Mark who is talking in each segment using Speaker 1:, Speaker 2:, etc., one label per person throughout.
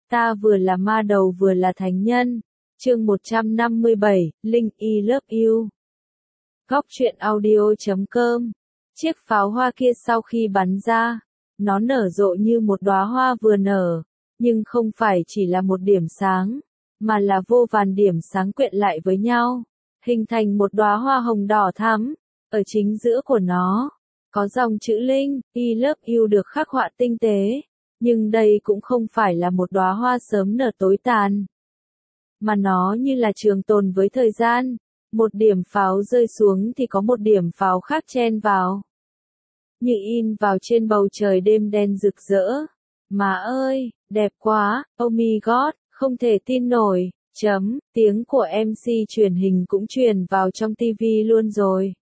Speaker 1: Ta vừa là ma đầu vừa là thánh nhân. Chương 157, Linh I Love You. Góc truyện audio.com. Chiếc pháo hoa kia sau khi bắn ra, nó nở rộ như một đóa hoa vừa nở, nhưng không phải chỉ là một điểm sáng, mà là vô vàn điểm sáng quyện lại với nhau, hình thành một đóa hoa hồng đỏ thắm. Ở chính giữa của nó, có dòng chữ Linh, I Love You được khắc họa tinh tế, nhưng đây cũng không phải là một đóa hoa sớm nở tối tàn, mà nó như là trường tồn với thời gian. Một điểm pháo rơi xuống thì có một điểm pháo khác chen vào, như in vào trên bầu trời đêm đen rực rỡ. Má ơi, đẹp quá, oh my god, không thể tin nổi. Tiếng của MC truyền hình cũng truyền vào trong TV luôn rồi.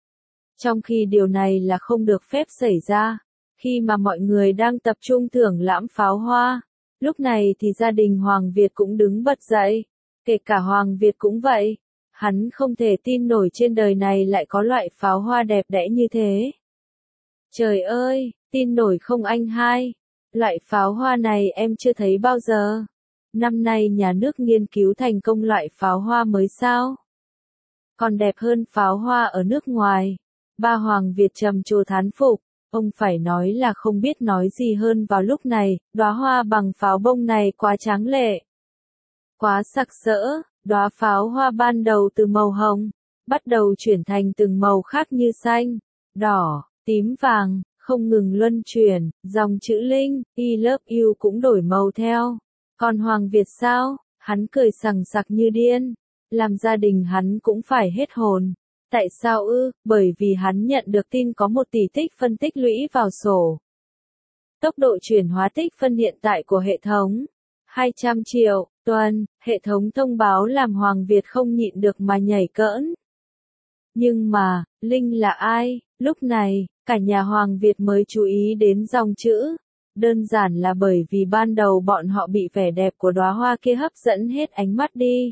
Speaker 1: Trong khi điều này là không được phép xảy ra, khi mà mọi người đang tập trung thưởng lãm pháo hoa. Lúc này thì gia đình Hoàng Việt cũng đứng bật dậy, kể cả Hoàng Việt cũng vậy. Hắn không thể tin nổi trên đời này lại có loại pháo hoa đẹp đẽ như thế. Trời ơi, tin nổi không anh hai? Loại pháo hoa này em chưa thấy bao giờ. Năm nay nhà nước nghiên cứu thành công loại pháo hoa mới sao? Còn đẹp hơn pháo hoa ở nước ngoài. Ba Hoàng Việt trầm trồ thán phục. Ông phải nói là không biết nói gì hơn vào lúc này. Đóa hoa bằng pháo bông này quá tráng lệ, quá sặc sỡ. Đóa pháo hoa ban đầu từ màu hồng, bắt đầu chuyển thành từng màu khác như xanh, đỏ, tím, vàng, không ngừng luân chuyển. Dòng chữ Linh, I Love You cũng đổi màu theo. Còn Hoàng Việt sao? Hắn cười sằng sặc như điên. Làm gia đình hắn cũng phải hết hồn. Tại sao ư? Bởi vì hắn nhận được tin có 1 tỷ tích phân tích lũy vào sổ. Tốc độ chuyển hóa tích phân hiện tại của hệ thống 200 triệu tuần. Hệ thống thông báo làm Hoàng Việt không nhịn được mà nhảy cẫng. Nhưng mà, Linh là ai? Lúc này, cả nhà Hoàng Việt mới chú ý đến dòng chữ. Đơn giản là bởi vì ban đầu bọn họ bị vẻ đẹp của đóa hoa kia hấp dẫn hết ánh mắt đi.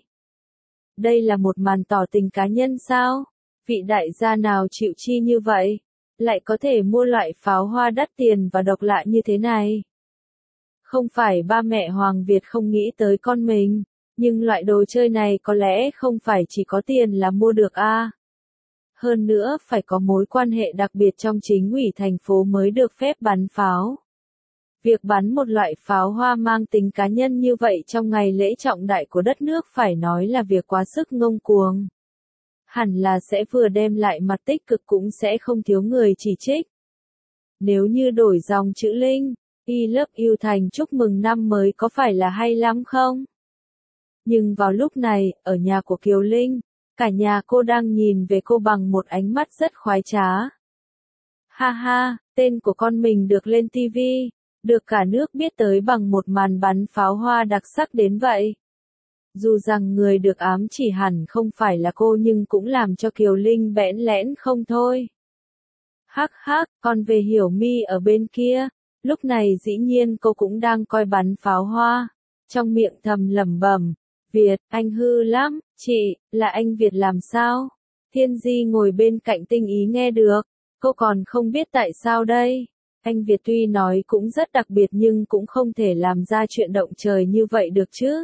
Speaker 1: Đây là một màn tỏ tình cá nhân sao? Vị đại gia nào chịu chi như vậy, lại có thể mua loại pháo hoa đắt tiền và độc lạ như thế này? Không phải ba mẹ Hoàng Việt không nghĩ tới con mình, nhưng loại đồ chơi này có lẽ không phải chỉ có tiền là mua được a. Hơn nữa phải có mối quan hệ đặc biệt trong chính ủy thành phố mới được phép bắn pháo. Việc bắn một loại pháo hoa mang tính cá nhân như vậy trong ngày lễ trọng đại của đất nước phải nói là việc quá sức ngông cuồng. Hẳn là sẽ vừa đem lại mặt tích cực cũng sẽ không thiếu người chỉ trích. Nếu như đổi dòng chữ Linh, I Love You thành chúc mừng năm mới có phải là hay lắm không? Nhưng vào lúc này, ở nhà của Kiều Linh, cả nhà cô đang nhìn về cô bằng một ánh mắt rất khoái trá. Ha ha, tên của con mình được lên TV, được cả nước biết tới bằng một màn bắn pháo hoa đặc sắc đến vậy. Dù rằng người được ám chỉ hẳn không phải là cô nhưng cũng làm cho Kiều Linh bẽn lẽn không thôi. Hắc hắc, còn về Hiểu My ở bên kia, lúc này dĩ nhiên cô cũng đang coi bắn pháo hoa, trong miệng thầm lẩm bẩm, Việt, anh hư lắm, chị, là anh Việt làm sao? Thiên Di ngồi bên cạnh tinh ý nghe được, cô còn không biết tại sao đây. Anh Việt tuy nói cũng rất đặc biệt nhưng cũng không thể làm ra chuyện động trời như vậy được chứ.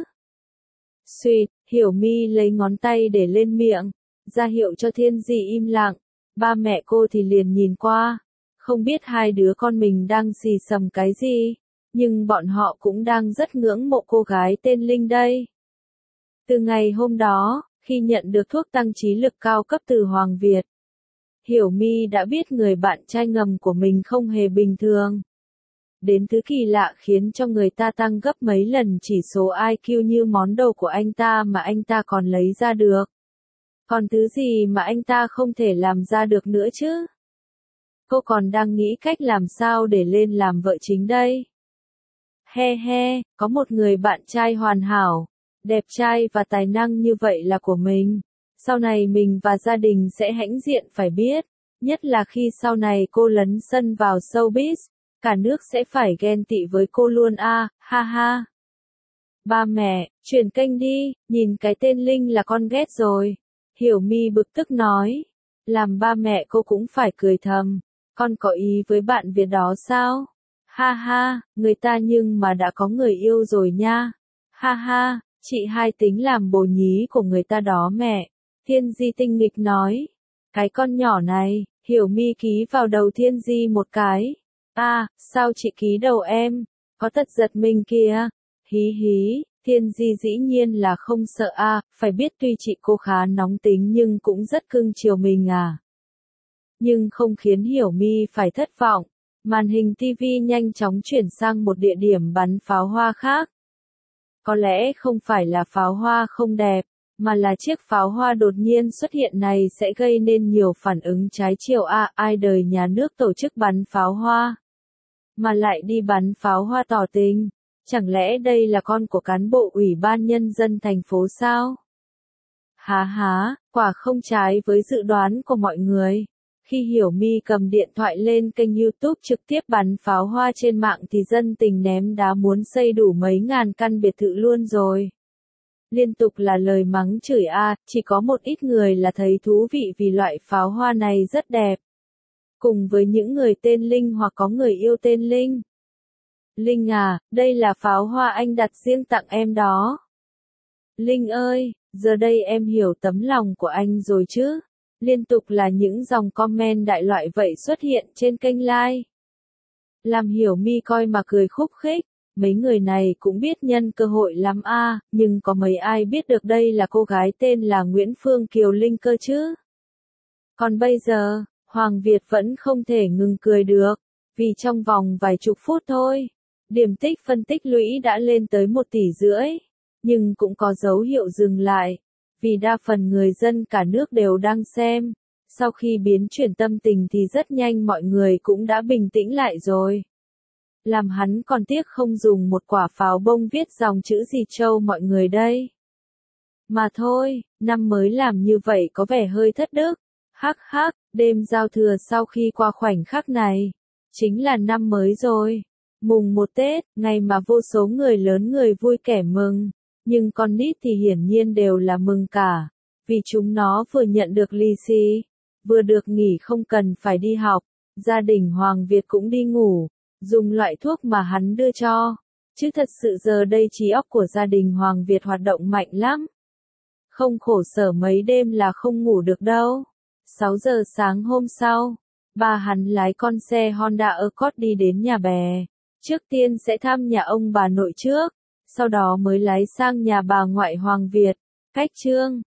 Speaker 1: Suýt, Hiểu My lấy ngón tay để lên miệng, ra hiệu cho Thiên Di im lặng. Ba mẹ cô thì liền nhìn qua, không biết hai đứa con mình đang xì xầm cái gì, nhưng bọn họ cũng đang rất ngưỡng mộ cô gái tên Linh đây. Từ ngày hôm đó, khi nhận được thuốc tăng trí lực cao cấp từ Hoàng Việt, Hiểu My đã biết người bạn trai ngầm của mình không hề bình thường. Đến thứ kỳ lạ khiến cho người ta tăng gấp mấy lần chỉ số IQ như món đồ của anh ta mà anh ta còn lấy ra được. Còn thứ gì mà anh ta không thể làm ra được nữa chứ? Cô còn đang nghĩ cách làm sao để lên làm vợ chính đây. He he, có một người bạn trai hoàn hảo, đẹp trai và tài năng như vậy là của mình. Sau này mình và gia đình sẽ hãnh diện phải biết, nhất là khi sau này cô lấn sân vào showbiz, cả nước sẽ phải ghen tị với cô luôn a, ha ha. Ba mẹ, chuyển kênh đi, nhìn cái tên Linh là con ghét rồi. Hiểu My bực tức nói, làm ba mẹ cô cũng phải cười thầm, con có ý với bạn Việt đó sao? Ha ha, người ta nhưng mà đã có người yêu rồi nha. Ha ha, chị hai tính làm bồ nhí của người ta đó mẹ. Thiên Di tinh nghịch nói. Cái con nhỏ này, Hiểu Mi ký vào đầu Thiên Di một cái. À, sao chị ký đầu em? Có thật giật mình kìa. Hí hí, Thiên Di dĩ nhiên là không sợ à, phải biết tuy chị cô khá nóng tính nhưng cũng rất cưng chiều mình à. Nhưng không khiến Hiểu Mi phải thất vọng. Màn hình TV nhanh chóng chuyển sang một địa điểm bắn pháo hoa khác. Có lẽ không phải là pháo hoa không đẹp, mà là chiếc pháo hoa đột nhiên xuất hiện này sẽ gây nên nhiều phản ứng trái chiều à, ai đời nhà nước tổ chức bắn pháo hoa, mà lại đi bắn pháo hoa tỏ tình, chẳng lẽ đây là con của cán bộ ủy ban nhân dân thành phố sao? Há há, quả không trái với dự đoán của mọi người. Khi Hiểu Mi cầm điện thoại lên kênh YouTube trực tiếp bắn pháo hoa trên mạng thì dân tình ném đá muốn xây đủ mấy ngàn căn biệt thự luôn rồi. Liên tục là lời mắng chửi a, chỉ có một ít người là thấy thú vị vì loại pháo hoa này rất đẹp. Cùng với những người tên Linh hoặc có người yêu tên Linh. Linh à, đây là pháo hoa anh đặt riêng tặng em đó. Linh ơi, giờ đây em hiểu tấm lòng của anh rồi chứ? Liên tục là những dòng comment đại loại vậy xuất hiện trên kênh like. Làm Hiểu Mi coi mà cười khúc khích, mấy người này cũng biết nhân cơ hội lắm a, nhưng có mấy ai biết được đây là cô gái tên là Nguyễn Phương Kiều Linh cơ chứ? Còn bây giờ, Hoàng Việt vẫn không thể ngừng cười được, vì trong vòng vài chục phút thôi, điểm tích phân tích lũy đã lên tới 1,5 tỷ, nhưng cũng có dấu hiệu dừng lại. Vì đa phần người dân cả nước đều đang xem, sau khi biến chuyển tâm tình thì rất nhanh mọi người cũng đã bình tĩnh lại rồi. Làm hắn còn tiếc không dùng một quả pháo bông viết dòng chữ gì trâu mọi người đây. Mà thôi, năm mới làm như vậy có vẻ hơi thất đức. Hắc hắc, đêm giao thừa sau khi qua khoảnh khắc này, chính là năm mới rồi. Mùng 1 Tết, ngày mà vô số người lớn người vui kẻ mừng. Nhưng con nít thì hiển nhiên đều là mừng cả, vì chúng nó vừa nhận được lì xì, vừa được nghỉ không cần phải đi học, gia đình Hoàng Việt cũng đi ngủ, dùng loại thuốc mà hắn đưa cho, chứ thật sự giờ đây trí óc của gia đình Hoàng Việt hoạt động mạnh lắm. Không khổ sở mấy đêm là không ngủ được đâu. 6 giờ sáng hôm sau, ba hắn lái con xe Honda Accord đi đến nhà bè, trước tiên sẽ thăm nhà ông bà nội trước. Sau đó mới lái sang nhà bà ngoại Hoàng Việt, cách Chương.